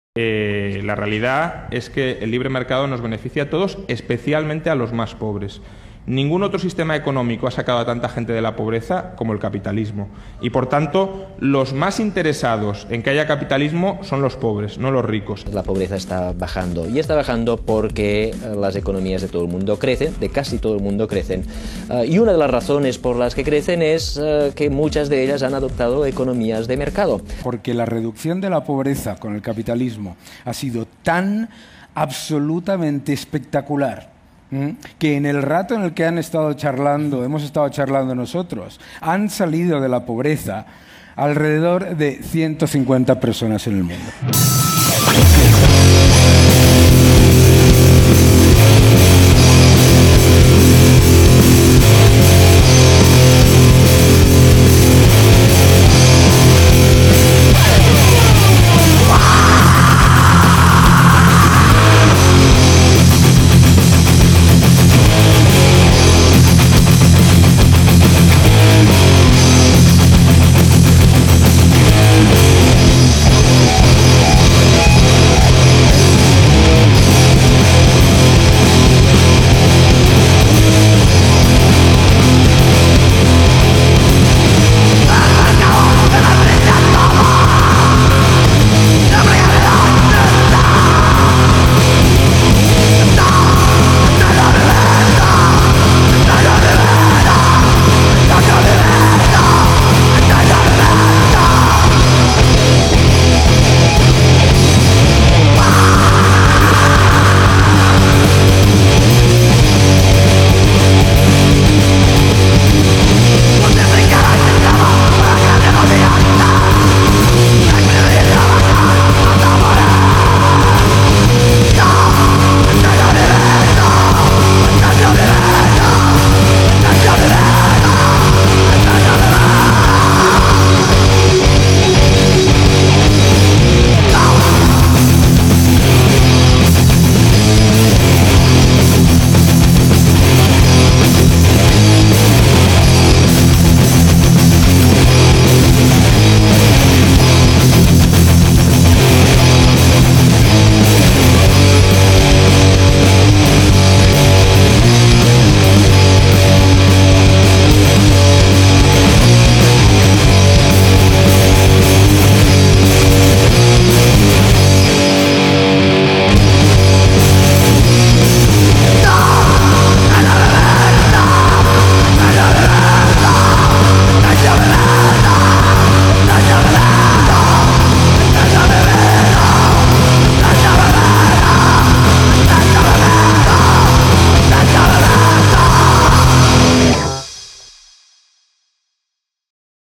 La realidad es que el libre mercado nos beneficia a todos, especialmente a los más pobres. Ningún otro sistema económico ha sacado a tanta gente de la pobreza como el capitalismo. Y, por tanto, los más interesados en que haya capitalismo son los pobres, no los ricos. La pobreza está bajando, y está bajando porque las economías de todo el mundo crecen, de casi todo el mundo crecen. Y una de las razones por las que crecen es que muchas de ellas han adoptado economías de mercado. Porque la reducción de la pobreza con el capitalismo ha sido tan absolutamente espectacular, que en el rato en el que hemos estado charlando nosotros, han salido de la pobreza alrededor de 150 personas en el mundo.